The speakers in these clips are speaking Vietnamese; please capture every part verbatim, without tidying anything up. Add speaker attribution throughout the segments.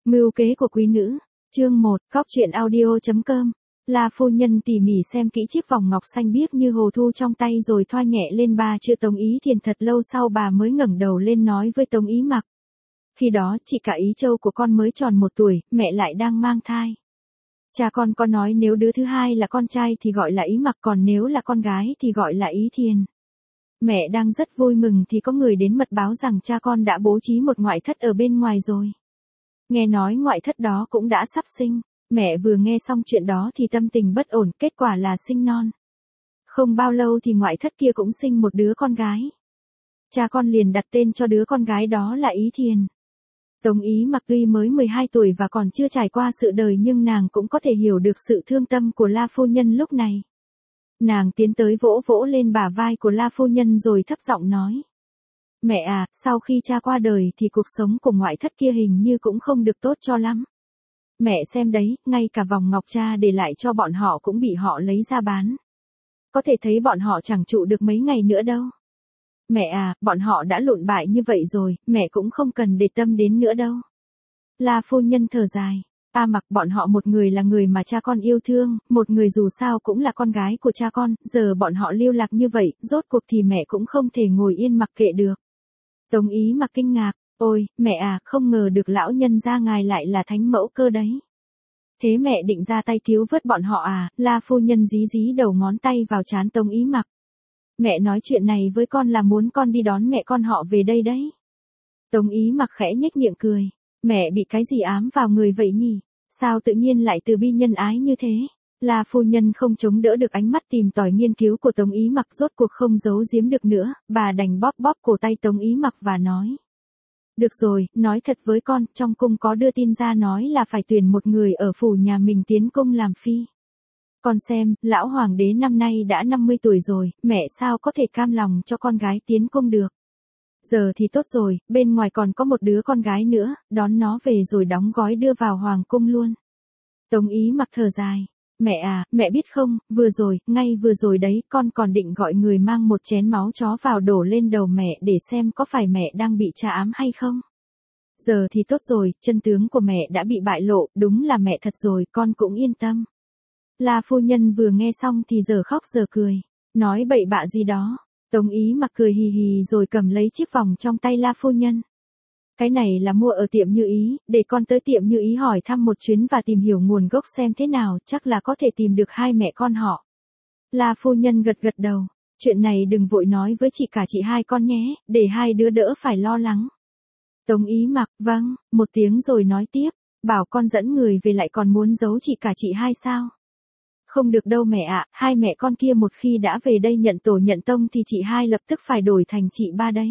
Speaker 1: Mưu kế của quý nữ. Chương một, Góc truyện audio.com. La phu nhân tỉ mỉ xem kỹ chiếc vòng ngọc xanh biếc như hồ thu trong tay rồi thoa nhẹ lên ba chữ Tống Ý Thiền, thật lâu sau bà mới ngẩng đầu lên nói với Tống Ý Mặc. Khi đó chị cả Ý Châu của con mới tròn một tuổi, mẹ lại đang mang thai. Cha con có nói nếu đứa thứ hai là con trai thì gọi là Ý Mặc, còn nếu là con gái thì gọi là Ý Thiền. Mẹ đang rất vui mừng thì có người đến mật báo rằng cha con đã bố trí một ngoại thất ở bên ngoài rồi. Nghe nói ngoại thất đó cũng đã sắp sinh. Mẹ vừa nghe xong chuyện đó thì tâm tình bất ổn, kết quả là sinh non. Không bao lâu thì ngoại thất kia cũng sinh một đứa con gái. Cha con liền đặt tên cho đứa con gái đó là Ý Thiền. Tống Ý Mặc tuy mới mười hai tuổi và còn chưa trải qua sự đời, nhưng nàng cũng có thể hiểu được sự thương tâm của La phu nhân lúc này. Nàng tiến tới vỗ vỗ lên bả vai của La phu nhân rồi thấp giọng nói. Mẹ à, sau khi cha qua đời thì cuộc sống của ngoại thất kia hình như cũng không được tốt cho lắm. Mẹ xem đấy, ngay cả vòng ngọc cha để lại cho bọn họ cũng bị họ lấy ra bán. Có thể thấy bọn họ chẳng trụ được mấy ngày nữa đâu. Mẹ à, bọn họ đã lụn bại như vậy rồi, mẹ cũng không cần để tâm đến nữa đâu. La phu nhân thở dài. A Mặc, bọn họ một người là người mà cha con yêu thương, một người dù sao cũng là con gái của cha con, giờ bọn họ lưu lạc như vậy, rốt cuộc thì mẹ cũng không thể ngồi yên mặc kệ được. Tống Ý Mặc kinh ngạc. Ôi, mẹ à, không ngờ được lão nhân gia ngài lại là thánh mẫu cơ đấy. Thế mẹ định ra tay cứu vớt bọn họ à? La phu nhân dí dí đầu ngón tay vào trán Tống Ý Mặc. Mẹ nói chuyện này với con là muốn con đi đón mẹ con họ về đây đấy. Tống Ý Mặc khẽ nhếch miệng cười. Mẹ bị cái gì ám vào người vậy nhỉ? Sao tự nhiên lại từ bi nhân ái như thế? La phu nhân không chống đỡ được ánh mắt tìm tòi nghiên cứu của Tống Ý Mặc, rốt cuộc không giấu giếm được nữa, bà đành bóp bóp cổ tay Tống Ý Mặc và nói. Được rồi, nói thật với con, trong cung có đưa tin ra nói là phải tuyển một người ở phủ nhà mình tiến cung làm phi. Con xem, lão hoàng đế năm nay đã năm mươi tuổi rồi, mẹ sao có thể cam lòng cho con gái tiến cung được. Giờ thì tốt rồi, bên ngoài còn có một đứa con gái nữa, đón nó về rồi đóng gói đưa vào hoàng cung luôn. Tống Ý Mặc thở dài. Mẹ à, mẹ biết không, vừa rồi, ngay vừa rồi đấy, con còn định gọi người mang một chén máu chó vào đổ lên đầu mẹ để xem có phải mẹ đang bị tra ám hay không. Giờ thì tốt rồi, chân tướng của mẹ đã bị bại lộ, đúng là mẹ thật rồi, con cũng yên tâm. La phu nhân vừa nghe xong thì giờ khóc giờ cười, nói bậy bạ gì đó. Tống Ý Mặc cười hì hì rồi cầm lấy chiếc vòng trong tay La phu nhân. Cái này là mua ở tiệm Như Ý, để con tới tiệm Như Ý hỏi thăm một chuyến và tìm hiểu nguồn gốc xem thế nào, chắc là có thể tìm được hai mẹ con họ. La phu nhân gật gật đầu, chuyện này đừng vội nói với chị cả chị hai con nhé, để hai đứa đỡ phải lo lắng. Tống Ý Mặc, vâng, một tiếng rồi nói tiếp, bảo con dẫn người về lại còn muốn giấu chị cả chị hai sao? Không được đâu mẹ ạ, hai mẹ con kia một khi đã về đây nhận tổ nhận tông thì chị hai lập tức phải đổi thành chị ba đấy.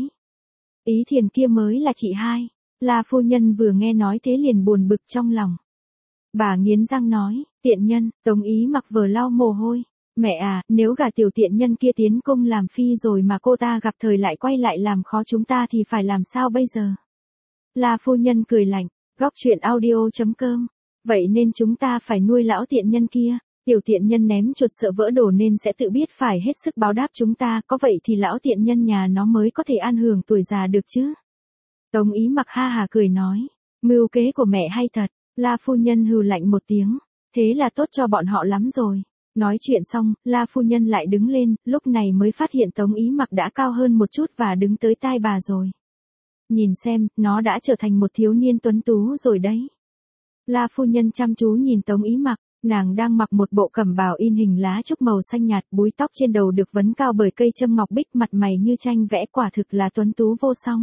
Speaker 1: Ý Thiền kia mới là chị hai. La phu nhân vừa nghe nói thế liền buồn bực trong lòng. Bà nghiến răng nói, tiện nhân. Tống Ý Mặc vừa lau mồ hôi. Mẹ à, nếu gả tiểu tiện nhân kia tiến cung làm phi rồi mà cô ta gặp thời lại quay lại làm khó chúng ta thì phải làm sao bây giờ? La phu nhân cười lạnh, góc truyện audio.com. Vậy nên chúng ta phải nuôi lão tiện nhân kia. Tiểu tiện nhân ném chuột sợ vỡ đồ nên sẽ tự biết phải hết sức báo đáp chúng ta, có vậy thì lão tiện nhân nhà nó mới có thể an hưởng tuổi già được chứ. Tống Ý Mặc ha hà cười nói, mưu kế của mẹ hay thật. La phu nhân hừ lạnh một tiếng, thế là tốt cho bọn họ lắm rồi. Nói chuyện xong, La phu nhân lại đứng lên, lúc này mới phát hiện Tống Ý Mặc đã cao hơn một chút và đứng tới tai bà rồi. Nhìn xem, nó đã trở thành một thiếu niên tuấn tú rồi đấy. La phu nhân chăm chú nhìn Tống Ý Mặc. Nàng đang mặc một bộ cẩm bào in hình lá trúc màu xanh nhạt, búi tóc trên đầu được vấn cao bởi cây châm ngọc bích, mặt mày như tranh vẽ, quả thực là tuấn tú vô song.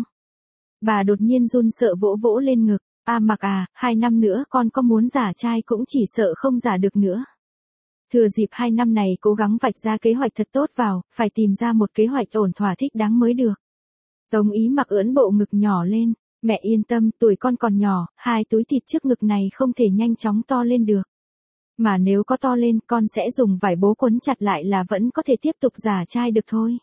Speaker 1: Bà đột nhiên run sợ vỗ vỗ lên ngực, A Mặc à, hai năm nữa con có muốn giả trai cũng chỉ sợ không giả được nữa. Thừa dịp hai năm này cố gắng vạch ra kế hoạch thật tốt vào, phải tìm ra một kế hoạch ổn thỏa thích đáng mới được. Tống Ý Mặc ưỡn bộ ngực nhỏ lên, mẹ yên tâm, tuổi con còn nhỏ, hai túi thịt trước ngực này không thể nhanh chóng to lên được. Mà nếu có to lên, con sẽ dùng vải bố quấn chặt lại là vẫn có thể tiếp tục giả trai được thôi.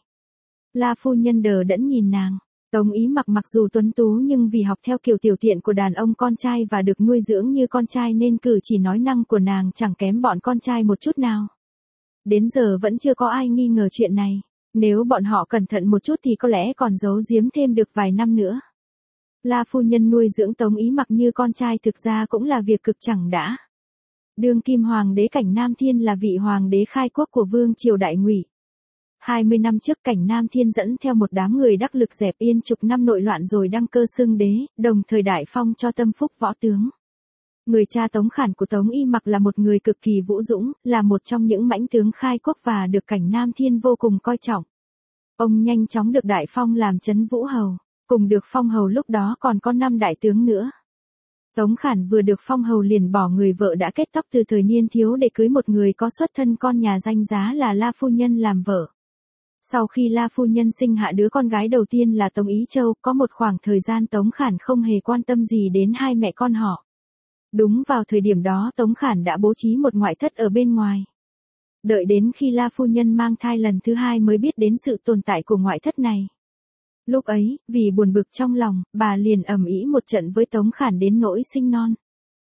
Speaker 1: La phu nhân đờ đẫn nhìn nàng. Tống Ý Mặc mặc dù tuấn tú nhưng vì học theo kiểu tiểu tiện của đàn ông con trai và được nuôi dưỡng như con trai nên cử chỉ nói năng của nàng chẳng kém bọn con trai một chút nào. Đến giờ vẫn chưa có ai nghi ngờ chuyện này. Nếu bọn họ cẩn thận một chút thì có lẽ còn giấu giếm thêm được vài năm nữa. La phu nhân nuôi dưỡng Tống Ý Mặc như con trai thực ra cũng là việc cực chẳng đã. Đương kim hoàng đế Cảnh Nam Thiên là vị hoàng đế khai quốc của vương triều Đại Ngụy. hai mươi năm trước Cảnh Nam Thiên dẫn theo một đám người đắc lực dẹp yên chục năm nội loạn rồi đăng cơ xưng đế, đồng thời đại phong cho tâm phúc võ tướng. Người cha Tống Khản của Tống Y Mặc là một người cực kỳ vũ dũng, là một trong những mãnh tướng khai quốc và được Cảnh Nam Thiên vô cùng coi trọng. Ông nhanh chóng được đại phong làm Trấn Vũ Hầu, cùng được phong hầu lúc đó còn có năm đại tướng nữa. Tống Khản vừa được phong hầu liền bỏ người vợ đã kết tóc từ thời niên thiếu để cưới một người có xuất thân con nhà danh giá là La phu nhân làm vợ. Sau khi La phu nhân sinh hạ đứa con gái đầu tiên là Tống Ý Châu, có một khoảng thời gian Tống Khản không hề quan tâm gì đến hai mẹ con họ. Đúng vào thời điểm đó Tống Khản đã bố trí một ngoại thất ở bên ngoài. Đợi đến khi La phu nhân mang thai lần thứ hai mới biết đến sự tồn tại của ngoại thất này. Lúc ấy, vì buồn bực trong lòng, bà liền ầm ĩ một trận với Tống Khản đến nỗi sinh non.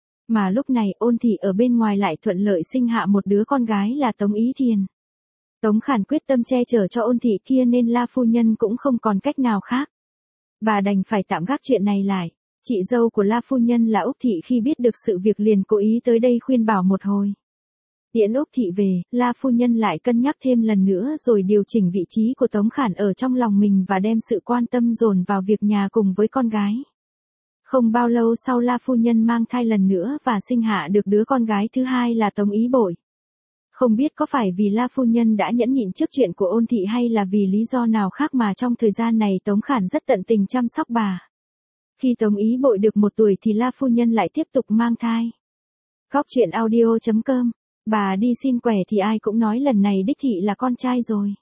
Speaker 1: Mà lúc này Ôn thị ở bên ngoài lại thuận lợi sinh hạ một đứa con gái là Tống Ý Thiền. Tống Khản quyết tâm che chở cho Ôn thị kia nên La phu nhân cũng không còn cách nào khác. Bà đành phải tạm gác chuyện này lại. Chị dâu của La phu nhân là Úc thị khi biết được sự việc liền cố ý tới đây khuyên bảo một hồi. Tiễn Úc thị về, La phu nhân lại cân nhắc thêm lần nữa rồi điều chỉnh vị trí của Tống Khản ở trong lòng mình và đem sự quan tâm dồn vào việc nhà cùng với con gái. Không bao lâu sau La phu nhân mang thai lần nữa và sinh hạ được đứa con gái thứ hai là Tống Ý Bội. Không biết có phải vì La phu nhân đã nhẫn nhịn trước chuyện của Ôn thị hay là vì lý do nào khác mà trong thời gian này Tống Khản rất tận tình chăm sóc bà. Khi Tống Ý Bội được một tuổi thì La phu nhân lại tiếp tục mang thai. Góc truyện audio chấm com. Bà đi xin quẻ thì ai cũng nói lần này đích thị là con trai rồi.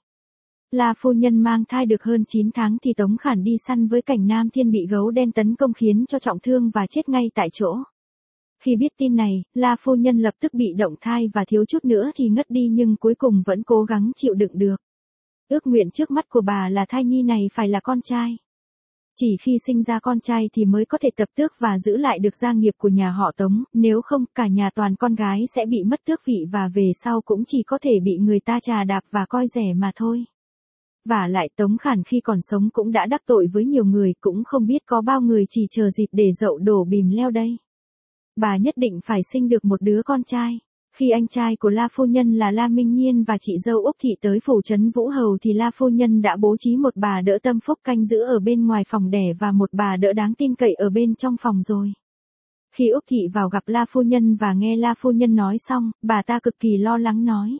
Speaker 1: La phu nhân mang thai được hơn chín tháng thì Tống Khản đi săn với Cảnh Nam Thiên bị gấu đen tấn công khiến cho trọng thương và chết ngay tại chỗ. Khi biết tin này, La phu nhân lập tức bị động thai và thiếu chút nữa thì ngất đi nhưng cuối cùng vẫn cố gắng chịu đựng được. Ước nguyện trước mắt của bà là thai nhi này phải là con trai. Chỉ khi sinh ra con trai thì mới có thể tập tước và giữ lại được gia nghiệp của nhà họ Tống, nếu không cả nhà toàn con gái sẽ bị mất tước vị và về sau cũng chỉ có thể bị người ta chà đạp và coi rẻ mà thôi. Vả lại Tống Khản khi còn sống cũng đã đắc tội với nhiều người, cũng không biết có bao người chỉ chờ dịp để dậu đổ bìm leo đây. Bà nhất định phải sinh được một đứa con trai. Khi anh trai của La phu nhân là La Minh Nhiên và chị dâu Úc thị tới phủ Trấn Vũ Hầu thì La phu nhân đã bố trí một bà đỡ tâm phúc canh giữ ở bên ngoài phòng đẻ và một bà đỡ đáng tin cậy ở bên trong phòng rồi. Khi Úc thị vào gặp La phu nhân và nghe La phu nhân nói xong, bà ta cực kỳ lo lắng nói: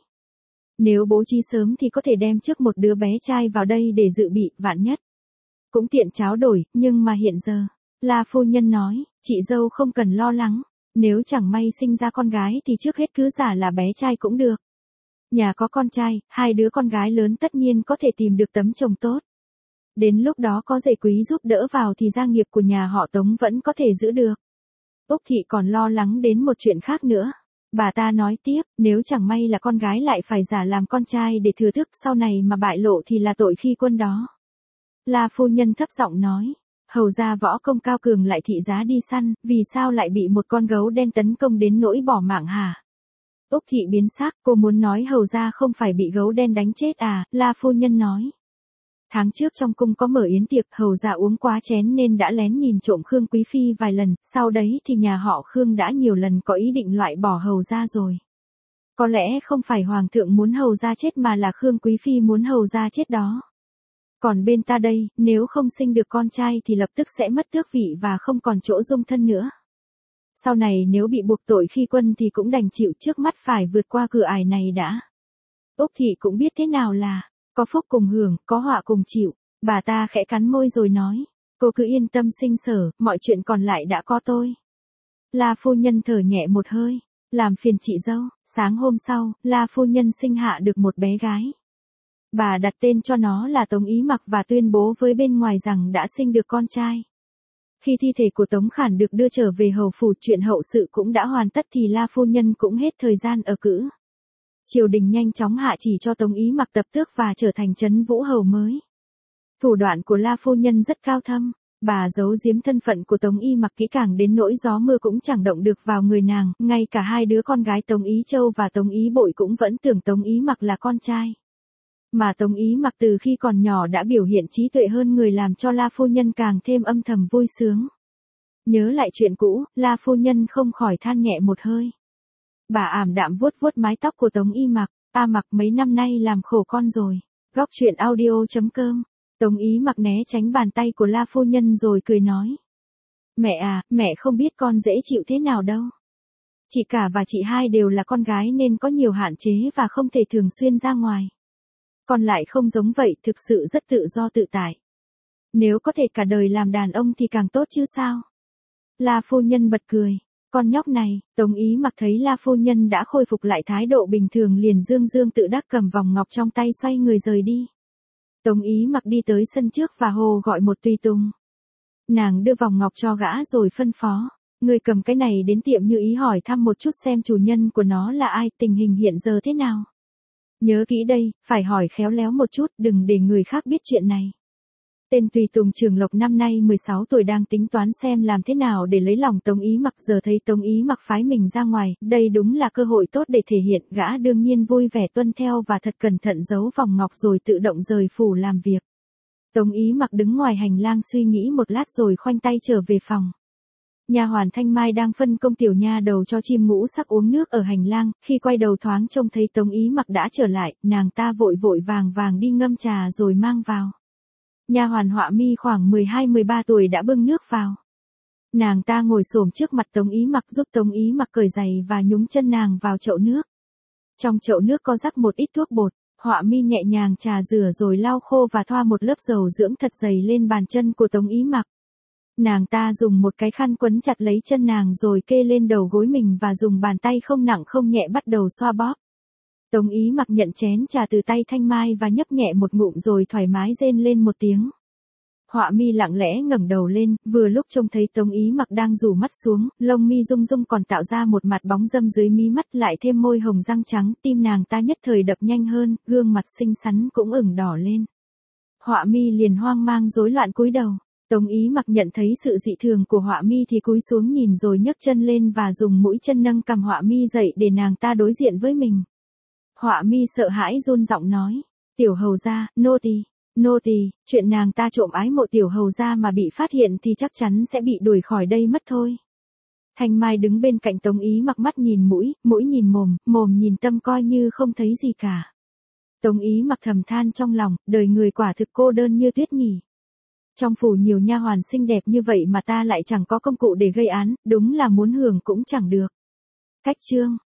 Speaker 1: nếu bố trí sớm thì có thể đem trước một đứa bé trai vào đây để dự bị, vạn nhất cũng tiện tráo đổi, nhưng mà hiện giờ, La phu nhân nói, chị dâu không cần lo lắng. Nếu chẳng may sinh ra con gái thì trước hết cứ giả là bé trai cũng được. Nhà có con trai, hai đứa con gái lớn tất nhiên có thể tìm được tấm chồng tốt. Đến lúc đó có rể quý giúp đỡ vào thì gia nghiệp của nhà họ Tống vẫn có thể giữ được. Úc thị còn lo lắng đến một chuyện khác nữa. Bà ta nói tiếp, nếu chẳng may là con gái lại phải giả làm con trai để thừa thức sau này mà bại lộ thì là tội khi quân đó. La phu nhân thấp giọng nói. Hầu ra võ công cao cường lại thị giá đi săn, vì sao lại bị một con gấu đen tấn công đến nỗi bỏ mạng hả? Úc thị biến sắc, cô muốn nói hầu ra không phải bị gấu đen đánh chết à, La phu nhân nói. Tháng trước trong cung có mở yến tiệc, hầu ra uống quá chén nên đã lén nhìn trộm Khương Quý Phi vài lần, sau đấy thì nhà họ Khương đã nhiều lần có ý định loại bỏ hầu ra rồi. Có lẽ không phải hoàng thượng muốn hầu ra chết mà là Khương Quý Phi muốn hầu ra chết đó. Còn bên ta đây, nếu không sinh được con trai thì lập tức sẽ mất tước vị và không còn chỗ dung thân nữa. Sau này nếu bị buộc tội khi quân thì cũng đành chịu, trước mắt phải vượt qua cửa ải này đã. Úc thị cũng biết thế nào là, có phúc cùng hưởng, có họa cùng chịu. Bà ta khẽ cắn môi rồi nói, cô cứ yên tâm sinh sở, mọi chuyện còn lại đã có tôi. La phu nhân thở nhẹ một hơi, làm phiền chị dâu. Sáng hôm sau, La phu nhân sinh hạ được một bé gái. Bà đặt tên cho nó là Tống Ý Mặc và tuyên bố với bên ngoài rằng đã sinh được con trai. Khi thi thể của Tống Khản được đưa trở về hầu phủ, chuyện hậu sự cũng đã hoàn tất thì La phu nhân cũng hết thời gian ở cữ. Triều đình nhanh chóng hạ chỉ cho Tống Ý Mặc tập tước và trở thành Trấn Vũ Hầu mới. Thủ đoạn của La phu nhân rất cao thâm, bà giấu giếm thân phận của Tống Y Mặc kỹ càng đến nỗi gió mưa cũng chẳng động được vào người nàng, ngay cả hai đứa con gái Tống Ý Châu và Tống Ý Bội cũng vẫn tưởng Tống Ý Mặc là con trai. Mà Tống Ý Mặc từ khi còn nhỏ đã biểu hiện trí tuệ hơn người làm cho La phu nhân càng thêm âm thầm vui sướng. Nhớ lại chuyện cũ, La phu nhân không khỏi than nhẹ một hơi. Bà ảm đạm vuốt vuốt mái tóc của Tống Ý Mặc, "A Mặc mấy năm nay làm khổ con rồi." Góc truyện audio chấm com. Tống Ý Mặc né tránh bàn tay của La phu nhân rồi cười nói. "Mẹ à, mẹ không biết con dễ chịu thế nào đâu. Chị cả và chị hai đều là con gái nên có nhiều hạn chế và không thể thường xuyên ra ngoài. Con lại không giống vậy, thực sự rất tự do tự tại. Nếu có thể cả đời làm đàn ông thì càng tốt chứ sao?" La phu nhân bật cười. "Con nhóc này." Tống Ý Mặc thấy La phu nhân đã khôi phục lại thái độ bình thường liền dương dương tự đắc cầm vòng ngọc trong tay xoay người rời đi. Tống Ý Mặc đi tới sân trước và hô gọi một tùy tùng. Nàng đưa vòng ngọc cho gã rồi phân phó. "Người cầm cái này đến tiệm Như Ý hỏi thăm một chút xem chủ nhân của nó là ai, tình hình hiện giờ thế nào. Nhớ kỹ đây, phải hỏi khéo léo một chút, đừng để người khác biết chuyện này." Tên tùy tùng Trường Lộc năm nay mười sáu tuổi đang tính toán xem làm thế nào để lấy lòng Tống Ý Mặc, giờ thấy Tống Ý Mặc phái mình ra ngoài, đây đúng là cơ hội tốt để thể hiện, gã đương nhiên vui vẻ tuân theo và thật cẩn thận giấu vòng ngọc rồi tự động rời phủ làm việc. Tống Ý Mặc đứng ngoài hành lang suy nghĩ một lát rồi khoanh tay trở về phòng. Nha hoàn Thanh Mai đang phân công tiểu nha đầu cho chim ngũ sắc uống nước ở hành lang, khi quay đầu thoáng trông thấy Tống Ý Mặc đã trở lại, nàng ta vội vội vàng vàng đi ngâm trà rồi mang vào. Nha hoàn Họa Mi khoảng mười hai mười ba tuổi đã bưng nước vào. Nàng ta ngồi xổm trước mặt Tống Ý Mặc giúp Tống Ý Mặc cởi giày và nhúng chân nàng vào chậu nước. Trong chậu nước có rắc một ít thuốc bột, Họa Mi nhẹ nhàng trà rửa rồi lau khô và thoa một lớp dầu dưỡng thật dày lên bàn chân của Tống Ý Mặc. Nàng ta dùng một cái khăn quấn chặt lấy chân nàng rồi kê lên đầu gối mình và dùng bàn tay không nặng không nhẹ bắt đầu xoa bóp. Tống Ý Mặc nhận chén trà từ tay Thanh Mai và nhấp nhẹ một ngụm rồi thoải mái rên lên một tiếng. Họa Mi lặng lẽ ngẩng đầu lên, vừa lúc trông thấy Tống Ý Mặc đang rủ mắt xuống, lông mi rung rung còn tạo ra một mặt bóng râm dưới mí mắt, lại thêm môi hồng răng trắng, tim nàng ta nhất thời đập nhanh hơn, gương mặt xinh xắn cũng ửng đỏ lên. Họa Mi liền hoang mang rối loạn cúi đầu. Tống Ý Mặc nhận thấy sự dị thường của Họa Mi thì cúi xuống nhìn rồi nhấc chân lên và dùng mũi chân nâng cằm Họa Mi dậy để nàng ta đối diện với mình. Họa Mi sợ hãi run giọng nói, "Tiểu hầu gia, nô tỳ, nô tỳ." Chuyện nàng ta trộm ái mộ tiểu hầu gia mà bị phát hiện thì chắc chắn sẽ bị đuổi khỏi đây mất thôi. Thanh Mai đứng bên cạnh Tống Ý Mặc, mắt nhìn mũi, mũi nhìn mồm, mồm nhìn tâm, coi như không thấy gì cả. Tống Ý Mặc thầm than trong lòng, đời người quả thực cô đơn như tuyết nhỉ. Trong phủ nhiều nha hoàn xinh đẹp như vậy mà ta lại chẳng có công cụ để gây án, đúng là muốn hưởng cũng chẳng được. Cách chương